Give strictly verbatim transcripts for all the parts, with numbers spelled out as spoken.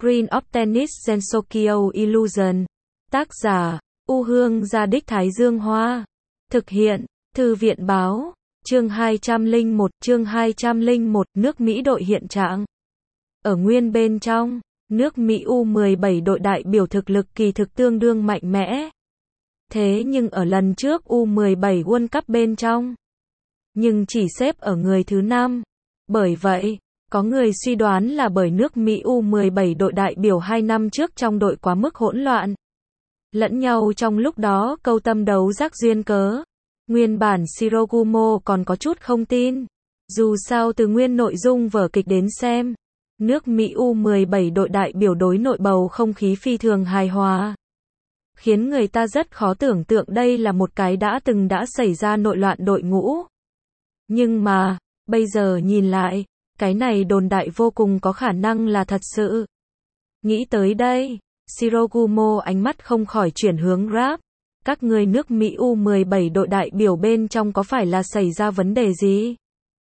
Green of Tennis Sensokyo Illusion. Tác giả, U Hương Gia Đích Thái Dương Hoa. Thực hiện, Thư viện Báo. Chương hai trăm lẻ một, chương hai trăm lẻ một, nước Mỹ đội hiện trạng. Ở nguyên bên trong, nước Mỹ U mười bảy đội đại biểu thực lực kỳ thực tương đương mạnh mẽ. Thế nhưng ở lần trước U mười bảy World Cup bên trong, nhưng chỉ xếp ở người thứ năm. Bởi vậy, có người suy đoán là bởi nước Mỹ U mười bảy đội đại biểu hai năm trước trong đội quá mức hỗn loạn. Lẫn nhau trong lúc đó câu tâm đấu giác duyên cớ. Nguyên bản Shirogumo còn có chút không tin. Dù sao từ nguyên nội dung vở kịch đến xem, nước Mỹ U mười bảy đội đại biểu đối nội bầu không khí phi thường hài hòa. Khiến người ta rất khó tưởng tượng đây là một cái đã từng đã xảy ra nội loạn đội ngũ. Nhưng mà, bây giờ nhìn lại, cái này đồn đại vô cùng có khả năng là thật sự. Nghĩ tới đây, Shirogumo ánh mắt không khỏi chuyển hướng Rap. Các người nước Mỹ U mười bảy đội đại biểu bên trong có phải là xảy ra vấn đề gì?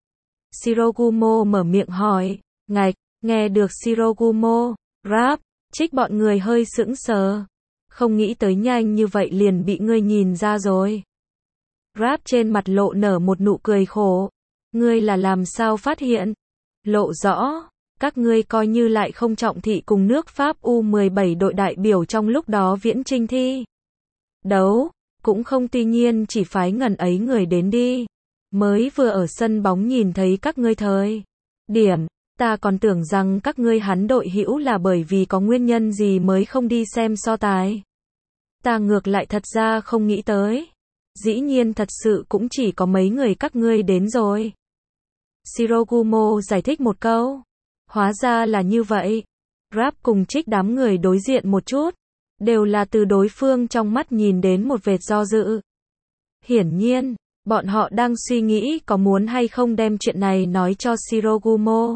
Shirogumo mở miệng hỏi. Ngạch, nghe được Shirogumo, Rap, Trích bọn người hơi sững sờ. Không nghĩ tới nhanh như vậy liền bị ngươi nhìn ra rồi. Rap trên mặt lộ nở một nụ cười khổ. Ngươi là làm sao phát hiện? Lộ rõ, các ngươi coi như lại không trọng thị cùng nước Pháp U mười bảy đội đại biểu trong lúc đó viễn trinh thi đấu, cũng không tuy nhiên chỉ phái ngần ấy người đến đi. Mới vừa ở sân bóng nhìn thấy các ngươi thời điểm, ta còn tưởng rằng các ngươi hắn đội hữu là bởi vì có nguyên nhân gì mới không đi xem so tài. Ta ngược lại thật ra không nghĩ tới. Dĩ nhiên thật sự cũng chỉ có mấy người các ngươi đến rồi. Shirogumo giải thích một câu. Hóa ra là như vậy. Rap cùng Trích đám người đối diện một chút. Đều là từ đối phương trong mắt nhìn đến một vệt do dự. Hiển nhiên, bọn họ đang suy nghĩ có muốn hay không đem chuyện này nói cho Shirogumo.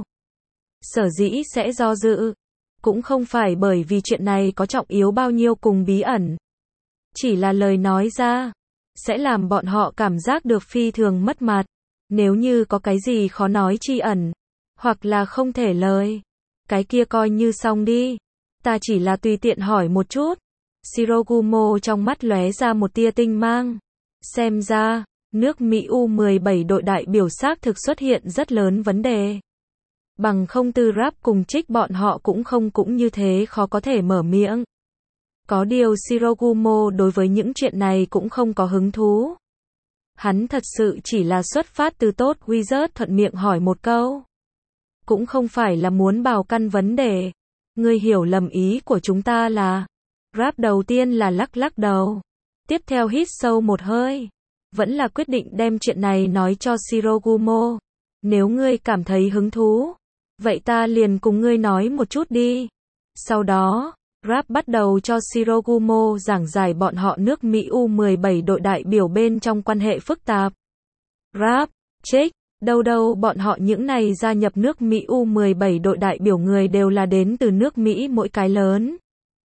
Sở dĩ sẽ do dự. Cũng không phải bởi vì chuyện này có trọng yếu bao nhiêu cùng bí ẩn. Chỉ là lời nói ra, sẽ làm bọn họ cảm giác được phi thường mất mặt. Nếu như có cái gì khó nói chi ẩn, hoặc là không thể lời, cái kia coi như xong đi. Ta chỉ là tùy tiện hỏi một chút. Shirogumo trong mắt lóe ra một tia tinh mang. Xem ra, nước Mỹ U mười bảy đội đại biểu xác thực xuất hiện rất lớn vấn đề. Bằng không từ Rap cùng Trích bọn họ cũng không cũng như thế khó có thể mở miệng. Có điều Shirogumo đối với những chuyện này cũng không có hứng thú. Hắn thật sự chỉ là xuất phát từ tốt Wizard thuận miệng hỏi một câu. Cũng không phải là muốn bào căn vấn đề. Ngươi hiểu lầm ý của chúng ta là. Rap đầu tiên là lắc lắc đầu. Tiếp theo hít sâu một hơi. Vẫn là quyết định đem chuyện này nói cho Shirogumo. Nếu ngươi cảm thấy hứng thú, vậy ta liền cùng ngươi nói một chút đi. Sau đó, Rap bắt đầu cho Shirogumo giảng giải bọn họ nước Mỹ U mười bảy đội đại biểu bên trong quan hệ phức tạp. Rap, Trích, đâu đâu bọn họ những này gia nhập nước Mỹ U mười bảy đội đại biểu người đều là đến từ nước Mỹ mỗi cái lớn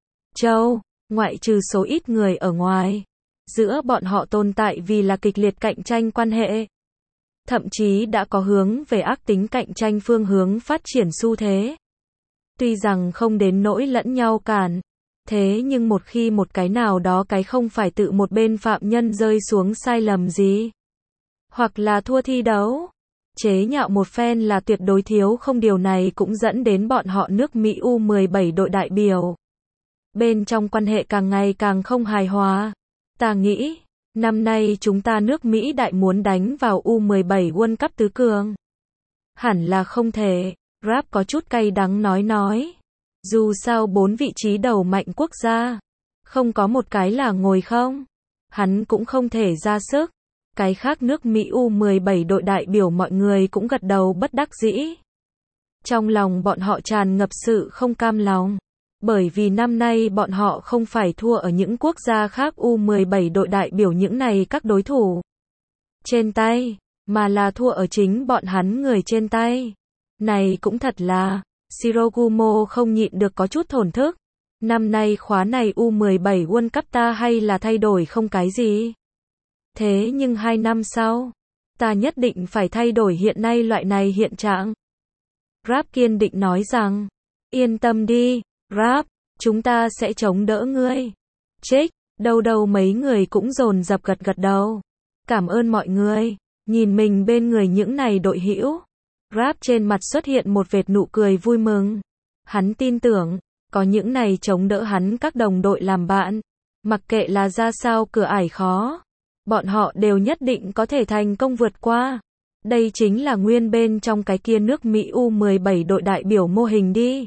châu, ngoại trừ số ít người ở ngoài. Giữa bọn họ tồn tại vì là kịch liệt cạnh tranh quan hệ. Thậm chí đã có hướng về ác tính cạnh tranh phương hướng phát triển xu thế. Tuy rằng không đến nỗi lẫn nhau cản, thế nhưng một khi một cái nào đó cái không phải tự một bên phạm nhân rơi xuống sai lầm gì, hoặc là thua thi đấu, chế nhạo một phen là tuyệt đối thiếu không. Điều này cũng dẫn đến bọn họ nước Mỹ U mười bảy đội đại biểu bên trong quan hệ càng ngày càng không hài hòa. Ta nghĩ, năm nay chúng ta nước Mỹ đại muốn đánh vào U mười bảy World Cup tứ cường. Hẳn là không thể. Rap có chút cay đắng nói nói. Dù sao bốn vị trí đầu mạnh quốc gia, không có một cái là ngồi không. Hắn cũng không thể ra sức. Cái khác nước Mỹ U mười bảy đội đại biểu mọi người cũng gật đầu bất đắc dĩ. Trong lòng bọn họ tràn ngập sự không cam lòng. Bởi vì năm nay bọn họ không phải thua ở những quốc gia khác U mười bảy đội đại biểu những này các đối thủ trên tay, mà là thua ở chính bọn hắn người trên tay. Này cũng thật là, Shirogumo không nhịn được có chút thổn thức. Năm nay khóa này U mười bảy World Cup ta hay là thay đổi không cái gì. Thế nhưng hai năm sau, ta nhất định phải thay đổi hiện nay loại này hiện trạng. Rap kiên định nói rằng, yên tâm đi, Rap, chúng ta sẽ chống đỡ ngươi. Trích, đâu đâu mấy người cũng dồn dập gật gật đầu. Cảm ơn mọi người. Nhìn mình bên người những này đội hữu. Rap trên mặt xuất hiện một vệt nụ cười vui mừng. Hắn tin tưởng, có những này chống đỡ hắn các đồng đội làm bạn. Mặc kệ là ra sao cửa ải khó, bọn họ đều nhất định có thể thành công vượt qua. Đây chính là nguyên bên trong cái kia nước Mỹ U mười bảy đội đại biểu mô hình đi.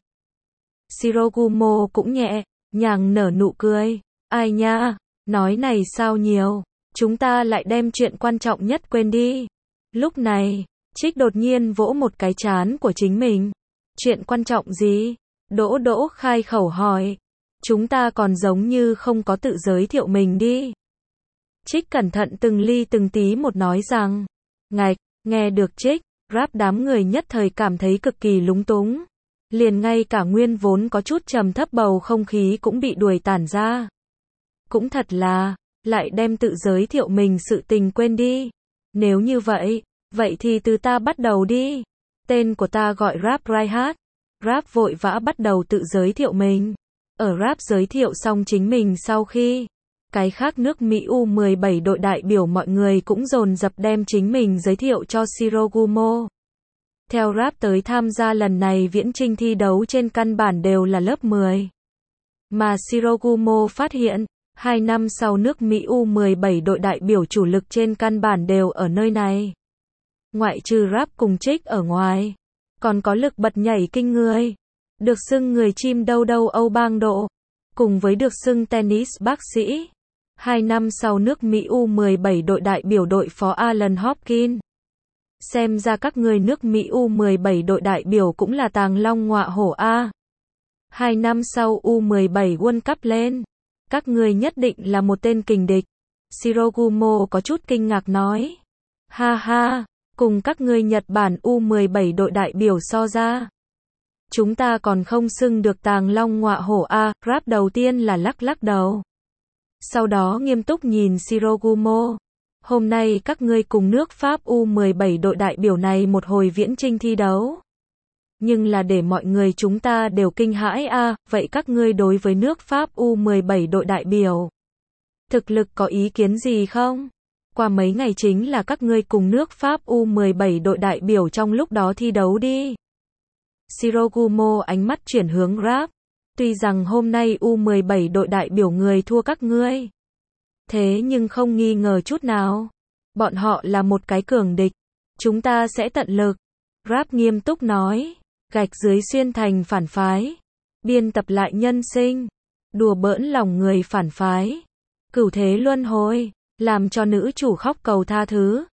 Shirogumo cũng nhẹ nhàng nở nụ cười. Ai nha, nói này sao nhiều, chúng ta lại đem chuyện quan trọng nhất quên đi. Lúc này, Trích đột nhiên vỗ một cái trán của chính mình. Chuyện quan trọng gì? Đỗ Đỗ khai khẩu hỏi. Chúng ta còn giống như không có tự giới thiệu mình đi. Trích cẩn thận từng ly từng tí một nói rằng. Ngạch, nghe được Trích, Rap đám người nhất thời cảm thấy cực kỳ lúng túng. Liền ngay cả nguyên vốn có chút trầm thấp bầu không khí cũng bị đuổi tản ra. Cũng thật là, lại đem tự giới thiệu mình sự tình quên đi. Nếu như vậy, vậy thì từ ta bắt đầu đi. Tên của ta gọi Rap Raihat. Rap vội vã bắt đầu tự giới thiệu mình. Ở Rap giới thiệu xong chính mình sau khi, cái khác nước Mỹ U mười bảy đội đại biểu mọi người cũng dồn dập đem chính mình giới thiệu cho Shirogumo. Theo Rap tới tham gia lần này viễn chinh thi đấu trên căn bản đều là lớp mười. Mà Shirogumo phát hiện, hai năm sau nước Mỹ U mười bảy đội đại biểu chủ lực trên căn bản đều ở nơi này. Ngoại trừ Rap cùng Trích ở ngoài, còn có lực bật nhảy kinh người, được xưng người chim đâu đâu Âu Bang Độ, cùng với được xưng tennis bác sĩ. Hai năm sau nước Mỹ U mười bảy đội đại biểu đội phó Alan Hopkins. Xem ra các người nước Mỹ U mười bảy đội đại biểu cũng là tàng long ngọa hổ a. Hai năm sau U mười bảy World Cup lên, các người nhất định là một tên kình địch. Shirogumo có chút kinh ngạc nói. Ha ha, cùng các người Nhật Bản U mười bảy đội đại biểu so ra, chúng ta còn không xưng được tàng long ngọa hổ a. Rap đầu tiên là lắc lắc đầu. Sau đó nghiêm túc nhìn Shirogumo. Hôm nay các ngươi cùng nước Pháp U mười bảy đội đại biểu này một hồi viễn chinh thi đấu. Nhưng là để mọi người chúng ta đều kinh hãi a, à, vậy các ngươi đối với nước Pháp U mười bảy đội đại biểu thực lực có ý kiến gì không? Qua mấy ngày chính là các ngươi cùng nước Pháp U mười bảy đội đại biểu trong lúc đó thi đấu đi. Shirogumo ánh mắt chuyển hướng Rap. Tuy rằng hôm nay U mười bảy đội đại biểu người thua các ngươi, thế nhưng không nghi ngờ chút nào, bọn họ là một cái cường địch. Chúng ta sẽ tận lực. Rap nghiêm túc nói. Gạch dưới xuyên thành phản phái. Biên tập lại nhân sinh. Đùa bỡn lòng người phản phái. Cửu thế luân hồi. Làm cho nữ chủ khóc cầu tha thứ.